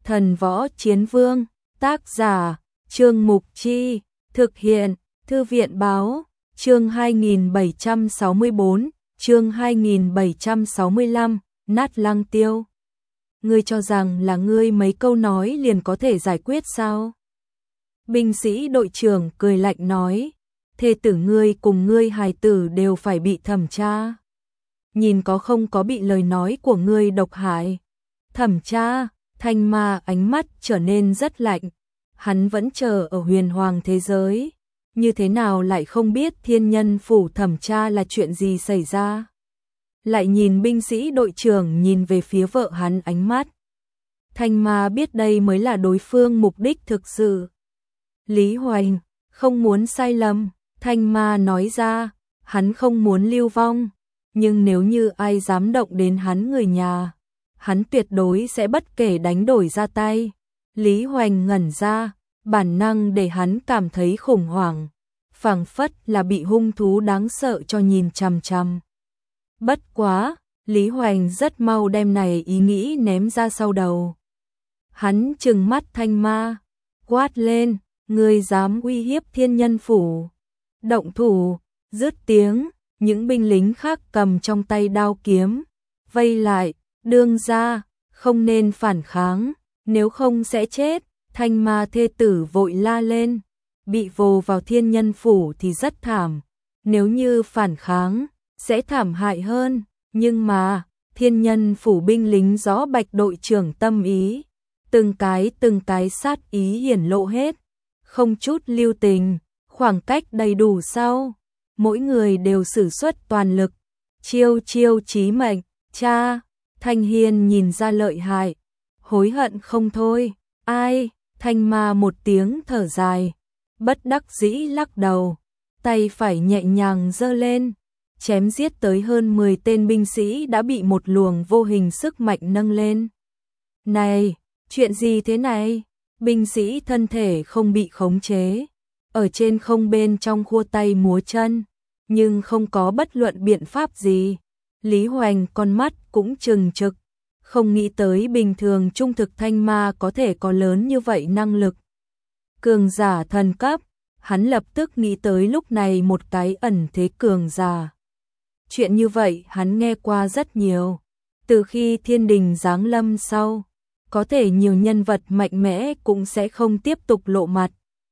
Thần Võ Chiến Vương, tác giả, Trương Mục Chi, thực hiện, Thư viện Báo, chương 2764, chương 2765, Nát Lăng Tiêu. Ngươi cho rằng là ngươi mấy câu nói liền có thể giải quyết sao? Binh sĩ đội trưởng cười lạnh nói, thê tử ngươi cùng ngươi hài tử đều phải bị thẩm tra. Nhìn có không có bị lời nói của ngươi độc hại. Thẩm tra, Thanh Ma ánh mắt trở nên rất lạnh. Hắn vẫn chờ ở huyền hoàng thế giới. Như thế nào lại không biết Thiên Nhân Phủ thẩm tra là chuyện gì xảy ra? Lại nhìn binh sĩ đội trưởng nhìn về phía vợ hắn ánh mắt. Thanh Ma biết đây mới là đối phương mục đích thực sự. Lý Hoành, không muốn sai lầm, Thanh Ma nói ra, hắn không muốn lưu vong. Nhưng nếu như ai dám động đến hắn người nhà, hắn tuyệt đối sẽ bất kể đánh đổi ra tay. Lý Hoành ngẩn ra, bản năng để hắn cảm thấy khủng hoảng, phảng phất là bị hung thú đáng sợ cho nhìn chằm chằm. Bất quá, Lý Hoành rất mau đem này ý nghĩ ném ra sau đầu. Hắn trừng mắt Thanh Ma, quát lên, ngươi dám uy hiếp Thiên Nhân Phủ. Động thủ, dứt tiếng, những binh lính khác cầm trong tay đao kiếm, vây lại, đương ra, không nên phản kháng, nếu không sẽ chết. Thanh Ma thê tử vội la lên, bị vồ vào Thiên Nhân Phủ thì rất thảm, nếu như phản kháng, sẽ thảm hại hơn, nhưng mà, Thiên Nhân Phủ binh lính rõ Bạch đội trưởng tâm ý, từng cái sát ý hiển lộ hết, không chút lưu tình, khoảng cách đầy đủ sau, mỗi người đều sử xuất toàn lực, chiêu chí mệnh, cha, Thanh Hiên nhìn ra lợi hại, hối hận không thôi, ai, Thanh Ma một tiếng thở dài, bất đắc dĩ lắc đầu, tay phải nhẹ nhàng giơ lên, chém giết tới hơn 10 tên binh sĩ đã bị một luồng vô hình sức mạnh nâng lên. Này, chuyện gì thế này? Binh sĩ thân thể không bị khống chế, ở trên không bên trong khua tay múa chân, nhưng không có bất luận biện pháp gì. Lý Hoành con mắt cũng trừng trực, không nghĩ tới bình thường trung thực Thanh Ma có thể có lớn như vậy năng lực. Cường giả thần cấp, hắn lập tức nghĩ tới lúc này một cái ẩn thế cường giả. Chuyện như vậy hắn nghe qua rất nhiều, từ khi thiên đình giáng lâm sau, có thể nhiều nhân vật mạnh mẽ cũng sẽ không tiếp tục lộ mặt.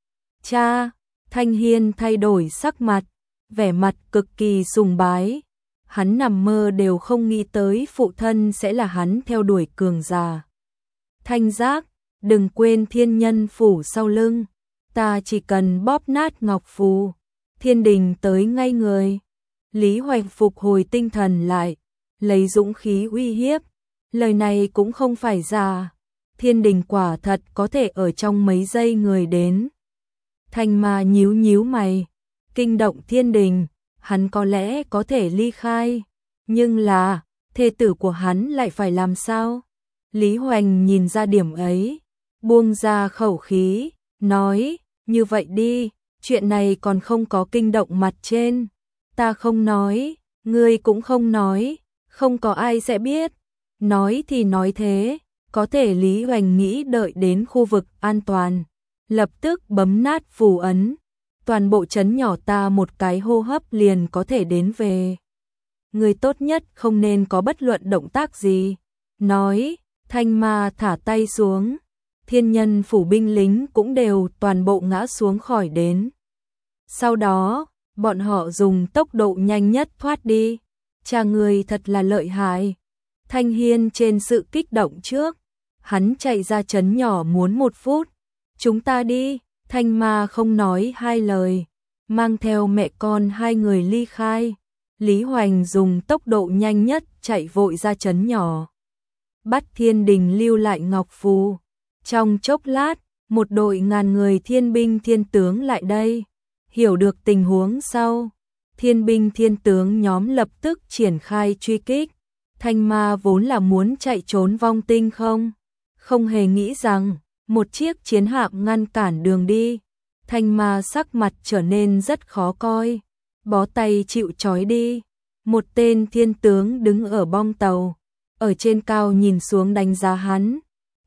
Cha, Thanh Hiên thay đổi sắc mặt, vẻ mặt cực kỳ sùng bái. Hắn nằm mơ đều không nghĩ tới phụ thân sẽ là hắn theo đuổi cường giả. Thanh Giác, đừng quên Thiên Nhân Phủ sau lưng, ta chỉ cần bóp nát ngọc phù, thiên đình tới ngay người. Lý Hoành phục hồi tinh thần lại, lấy dũng khí uy hiếp, lời này cũng không phải giả, thiên đình quả thật có thể ở trong mấy giây người đến. Thanh Ma nhíu mày, kinh động thiên đình, hắn có lẽ có thể ly khai, nhưng là, thê tử của hắn lại phải làm sao? Lý Hoành nhìn ra điểm ấy, buông ra khẩu khí, nói, như vậy đi, chuyện này còn không có kinh động mặt trên. Ta không nói, ngươi cũng không nói, không có ai sẽ biết. Nói thì nói thế, có thể Lý Hoành nghĩ đợi đến khu vực an toàn, lập tức bấm nát phù ấn. Toàn bộ trấn nhỏ ta một cái hô hấp liền có thể đến về. Người tốt nhất không nên có bất luận động tác gì. Nói, Thanh Ma thả tay xuống. Thiên Nhân Phủ binh lính cũng đều toàn bộ ngã xuống khỏi đến. Sau đó, bọn họ dùng tốc độ nhanh nhất thoát đi. Cha người thật là lợi hại. Thanh Hiên trên sự kích động trước. Hắn chạy ra trấn nhỏ muốn 1 phút. Chúng ta đi. Thanh Ma không nói hai lời, mang theo mẹ con hai người ly khai. Lý Hoành dùng tốc độ nhanh nhất chạy vội ra trấn nhỏ. Bắt thiên đình lưu lại ngọc phù. Trong chốc lát, một đội ngàn người thiên binh thiên tướng lại đây. Hiểu được tình huống sau, thiên binh thiên tướng nhóm lập tức triển khai truy kích. Thanh Ma vốn là muốn chạy trốn vong tinh không hề nghĩ rằng một chiếc chiến hạm ngăn cản đường đi. Thanh Ma sắc mặt trở nên rất khó coi, bó tay chịu trói đi. Một tên thiên tướng đứng ở bong tàu, ở trên cao nhìn xuống đánh giá hắn.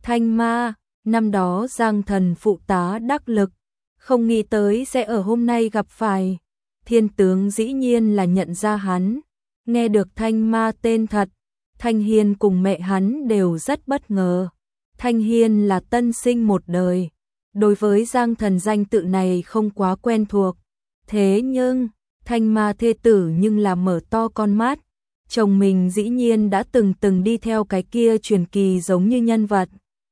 Thanh ma, năm đó Giang Thần phụ tá đắc lực, không nghĩ tới sẽ ở hôm nay gặp phải. Thiên tướng dĩ nhiên là nhận ra hắn, nghe được Thanh ma tên thật, Thanh Hiên cùng mẹ hắn đều rất bất ngờ. Thanh Hiên là tân sinh một đời, đối với Giang Thần danh tự này không quá quen thuộc. Thế nhưng, Thanh ma thê tử nhưng là mở to con mắt, chồng mình dĩ nhiên đã từng đi theo cái kia truyền kỳ giống như nhân vật.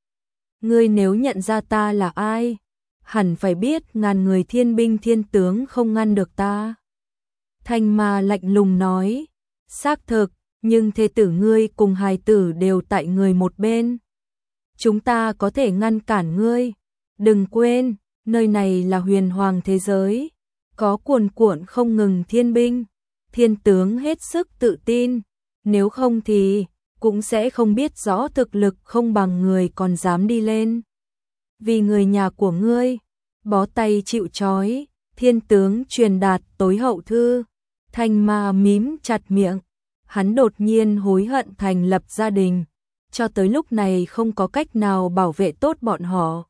Ngươi nếu nhận ra ta là ai, hẳn phải biết ngàn người thiên binh thiên tướng không ngăn được ta. Thanh ma lạnh lùng nói, xác thực, nhưng thê tử ngươi cùng hài tử đều tại người một bên. Chúng ta có thể ngăn cản ngươi. Đừng quên, nơi này là huyền hoàng thế giới, có cuồn cuộn không ngừng thiên binh, thiên tướng hết sức tự tin, nếu không thì cũng sẽ không biết rõ thực lực không bằng người còn dám đi lên. Vì người nhà của ngươi, bó tay chịu trói, thiên tướng truyền đạt tối hậu thư. Thanh ma mím chặt miệng, hắn đột nhiên hối hận thành lập gia đình, cho tới lúc này không có cách nào bảo vệ tốt bọn họ.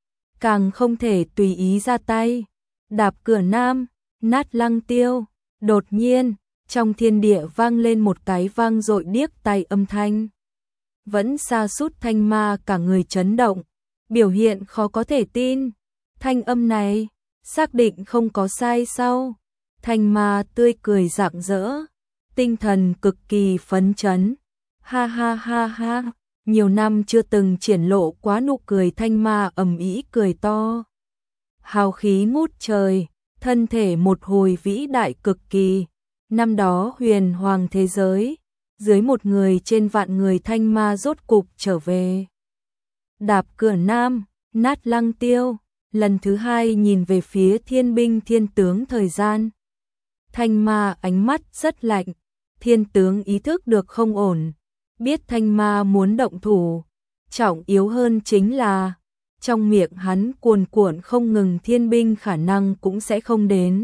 Càng không thể tùy ý ra tay. Đạp cửa nam, nát lăng tiêu. Đột nhiên, trong thiên địa vang lên một cái vang dội điếc tai âm thanh. Vẫn sa sút thanh ma cả người chấn động, biểu hiện khó có thể tin. Thanh âm này, xác định không có sai sao? Thanh ma tươi cười rạng rỡ, tinh thần cực kỳ phấn chấn. Ha ha ha ha, nhiều năm chưa từng triển lộ quá nụ cười thanh ma ầm ĩ cười to. Hào khí ngút trời, thân thể một hồi vĩ đại cực kỳ. Năm đó huyền hoàng thế giới, dưới một người trên vạn người thanh ma rốt cục trở về. Đạp cửa nam, nát lăng tiêu, lần thứ hai nhìn về phía thiên binh thiên tướng thời gian. Thanh ma ánh mắt rất lạnh, thiên tướng ý thức được không ổn, biết thanh ma muốn động thủ, trọng yếu hơn chính là trong miệng hắn cuồn cuộn không ngừng thiên binh khả năng cũng sẽ không đến.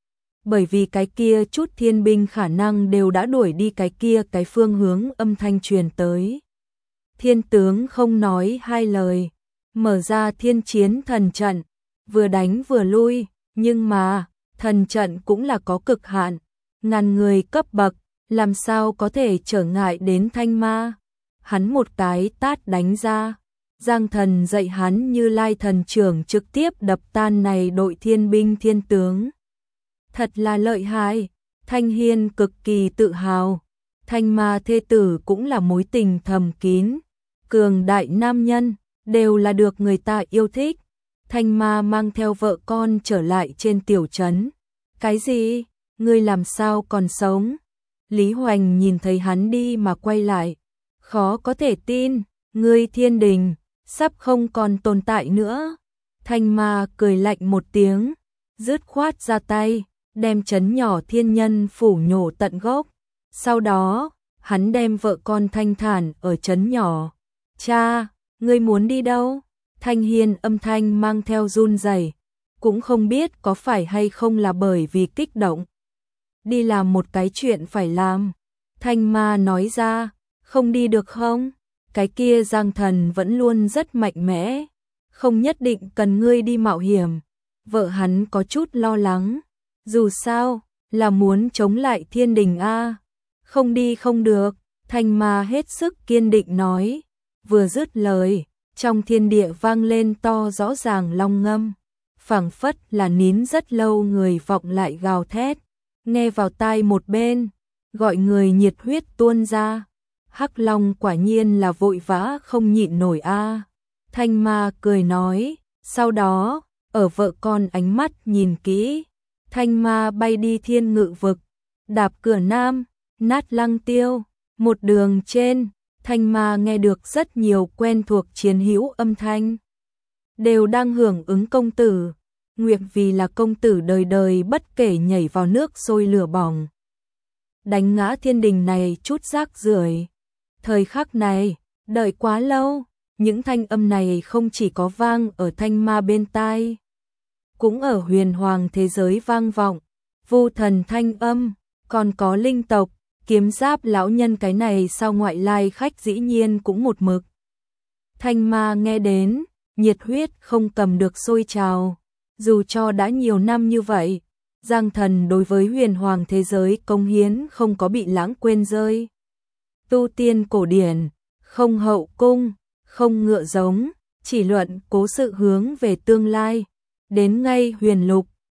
Bởi vì cái kia chút thiên binh khả năng đều đã đuổi đi cái kia cái phương hướng âm thanh truyền tới. Thiên tướng không nói hai lời, mở ra thiên chiến thần trận, vừa đánh vừa lui, nhưng mà thần trận cũng là có cực hạn, ngàn người cấp bậc, làm sao có thể trở ngại đến thanh ma. Hắn một cái tát đánh ra, Giang Thần dạy hắn Như Lai thần trưởng trực tiếp đập tan này đội thiên binh thiên tướng. Thật là lợi hại, Thanh Hiên cực kỳ tự hào, thanh ma thê tử cũng là mối tình thầm kín, cường đại nam nhân, đều là được người ta yêu thích. Thanh ma mang theo vợ con trở lại trên tiểu trấn. Cái gì? Ngươi làm sao còn sống? Lý Hoành nhìn thấy hắn đi mà quay lại, khó có thể tin, ngươi thiên đình sắp không còn tồn tại nữa. Thanh ma cười lạnh một tiếng, dứt khoát ra tay, đem trấn nhỏ thiên nhân phủ nhổ tận gốc. Sau đó, hắn đem vợ con thanh thản ở trấn nhỏ. Cha, ngươi muốn đi đâu? Thanh Hiên âm thanh mang theo run rẩy, cũng không biết có phải hay không là bởi vì kích động. Đi làm một cái chuyện phải làm. Thanh ma nói ra, không đi được không? Cái kia Giang Thần vẫn luôn rất mạnh mẽ, không nhất định cần ngươi đi mạo hiểm. Vợ hắn có chút lo lắng, dù sao, là muốn chống lại thiên đình a. Không đi không được, thanh ma hết sức kiên định nói. Vừa dứt lời, trong thiên địa vang lên to rõ ràng long ngâm, phảng phất là nín rất lâu người vọng lại gào thét, nghe vào tai một bên, gọi người nhiệt huyết tuôn ra. Hắc Long quả nhiên là vội vã không nhịn nổi a. Thanh ma cười nói, sau đó, ở vợ con ánh mắt nhìn kỹ, thanh ma bay đi thiên ngự vực, đạp cửa nam, nát lăng tiêu. Một đường trên, thanh ma nghe được rất nhiều quen thuộc chiến hữu âm thanh, đều đang hưởng ứng công tử. Nguyệt vì là công tử đời đời bất kể nhảy vào nước sôi lửa bỏng, đánh ngã thiên đình này chút rác rưởi. Thời khắc này, đợi quá lâu, những thanh âm này không chỉ có vang ở thanh ma bên tai, cũng ở huyền hoàng thế giới vang vọng. Vu thần thanh âm, còn có linh tộc, kiếm giáp lão nhân cái này sao ngoại lai khách dĩ nhiên cũng một mực. Thanh Ma nghe đến, nhiệt huyết không cầm được sôi trào. Dù cho đã nhiều năm như vậy, Giang Thần đối với huyền hoàng thế giới cống hiến không có bị lãng quên rơi. Tu tiên cổ điển, không hậu cung, không ngựa giống, chỉ luận cố sự hướng về tương lai. Đến ngay huyền lục,